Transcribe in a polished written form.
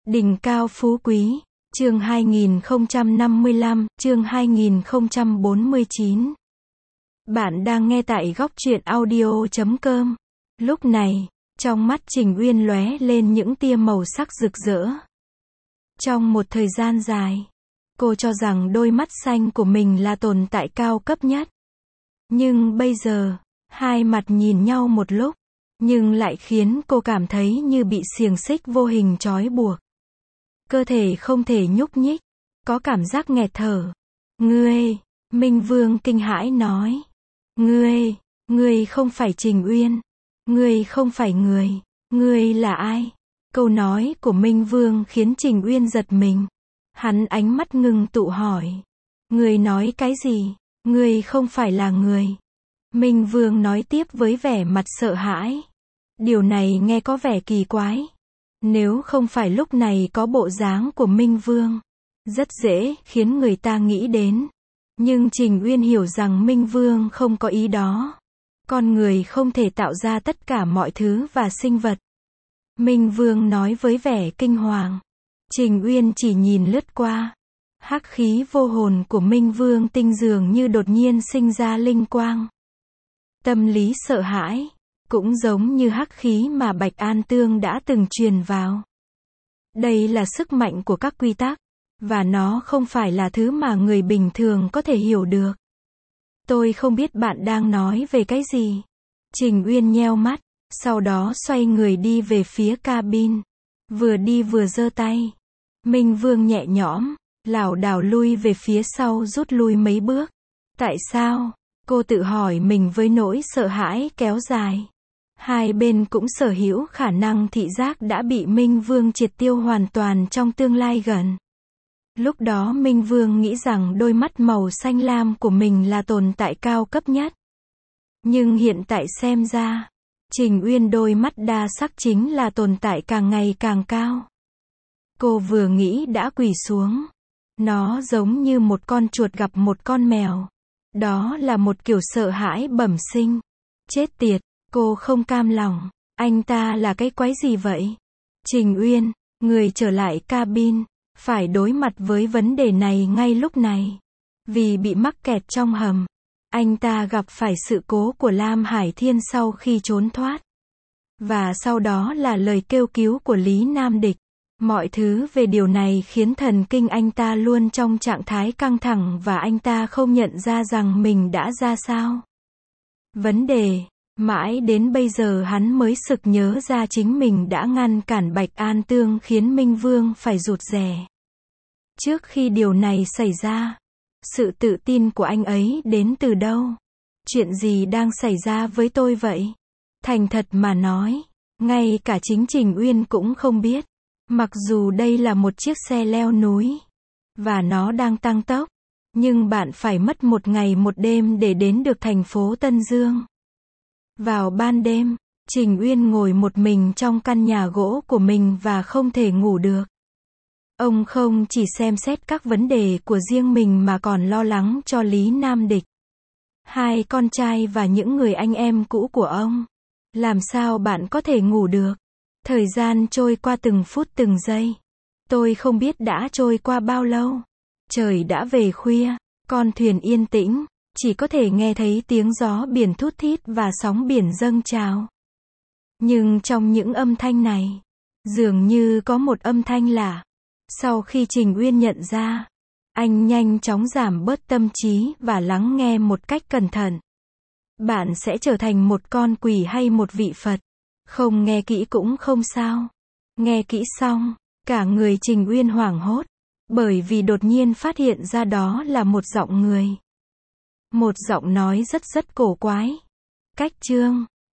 Đỉnh cao phú quý, chương 2055, chương 2049. Bạn đang nghe tại góc truyện audio.com. Lúc này, trong mắt Trình Uyên lóe lên những tia màu sắc rực rỡ. Trong một thời gian dài, cô cho rằng đôi mắt xanh của mình là tồn tại cao cấp nhất. Nhưng bây giờ, hai mặt nhìn nhau một lúc, nhưng lại khiến cô cảm thấy như bị xiềng xích vô hình trói buộc. Cơ thể không thể nhúc nhích, có cảm giác nghẹt thở. Ngươi, Minh Vương kinh hãi nói. Ngươi không phải Trình Uyên. Ngươi không phải ngươi là ai? Câu nói của Minh Vương khiến Trình Uyên giật mình. Hắn ánh mắt ngưng tụ hỏi. Ngươi nói cái gì? Ngươi không phải là người. Minh Vương nói tiếp với vẻ mặt sợ hãi. Điều này nghe có vẻ kỳ quái. Nếu không phải lúc này có bộ dáng của Minh Vương, rất dễ khiến người ta nghĩ đến. Nhưng Trình Uyên hiểu rằng Minh Vương không có ý đó. Con người không thể tạo ra tất cả mọi thứ và sinh vật. Minh Vương nói với vẻ kinh hoàng. Trình Uyên chỉ nhìn lướt qua. Hắc khí vô hồn của Minh Vương tinh dường như đột nhiên sinh ra linh quang. Tâm lý sợ hãi, cũng giống như hắc khí mà Bạch An Tương đã từng truyền vào. Đây là sức mạnh của các quy tắc, và nó không phải là thứ mà người bình thường có thể hiểu được. Tôi không biết bạn đang nói về cái gì. Trình Uyên nheo mắt, sau đó xoay người đi về phía cabin. Vừa đi vừa giơ tay. Minh Vương nhẹ nhõm, lảo đảo lui về phía sau rút lui mấy bước. Tại sao? Cô tự hỏi mình với nỗi sợ hãi kéo dài. Hai bên cũng sở hữu khả năng thị giác đã bị Minh Vương triệt tiêu hoàn toàn trong tương lai gần. Lúc đó Minh Vương nghĩ rằng đôi mắt màu xanh lam của mình là tồn tại cao cấp nhất. Nhưng hiện tại xem ra, Trình Uyên đôi mắt đa sắc chính là tồn tại càng ngày càng cao. Cô vừa nghĩ đã quỳ xuống. Nó giống như một con chuột gặp một con mèo. Đó là một kiểu sợ hãi bẩm sinh. Chết tiệt, cô không cam lòng. Anh ta là cái quái gì vậy? Trình Uyên, người trở lại cabin, phải đối mặt với vấn đề này ngay lúc này. Vì bị mắc kẹt trong hầm, anh ta gặp phải sự cố của Lam Hải Thiên sau khi trốn thoát. Và sau đó là lời kêu cứu của Lý Nam Địch. Mọi thứ về điều này khiến thần kinh anh ta luôn trong trạng thái căng thẳng và anh ta không nhận ra rằng mình đã ra sao. Vấn đề, mãi đến bây giờ hắn mới sực nhớ ra chính mình đã ngăn cản Bạch An Tương khiến Minh Vương phải rụt rè. Trước khi điều này xảy ra, sự tự tin của anh ấy đến từ đâu? Chuyện gì đang xảy ra với tôi vậy? Thành thật mà nói, ngay cả chính Trình Uyên cũng không biết. Mặc dù đây là một chiếc xe leo núi, và nó đang tăng tốc, nhưng bạn phải mất một ngày một đêm để đến được thành phố Tân Dương. Vào ban đêm, Trình Uyên ngồi một mình trong căn nhà gỗ của mình và không thể ngủ được. Ông không chỉ xem xét các vấn đề của riêng mình mà còn lo lắng cho Lý Nam Địch, hai con trai và những người anh em cũ của ông. Làm sao bạn có thể ngủ được? Thời gian trôi qua từng phút từng giây. Tôi không biết đã trôi qua bao lâu. Trời đã về khuya, con thuyền yên tĩnh, chỉ có thể nghe thấy tiếng gió biển thút thít và sóng biển dâng trào. Nhưng trong những âm thanh này, dường như có một âm thanh lạ. Sau khi Trình Uyên nhận ra, anh nhanh chóng giảm bớt tâm trí và lắng nghe một cách cẩn thận. Bạn sẽ trở thành một con quỷ hay một vị Phật? Không nghe kỹ cũng không sao. Nghe kỹ xong, cả người Trình Uyên hoảng hốt, bởi vì đột nhiên phát hiện ra đó là một giọng người. Một giọng nói rất cổ quái. Cách chương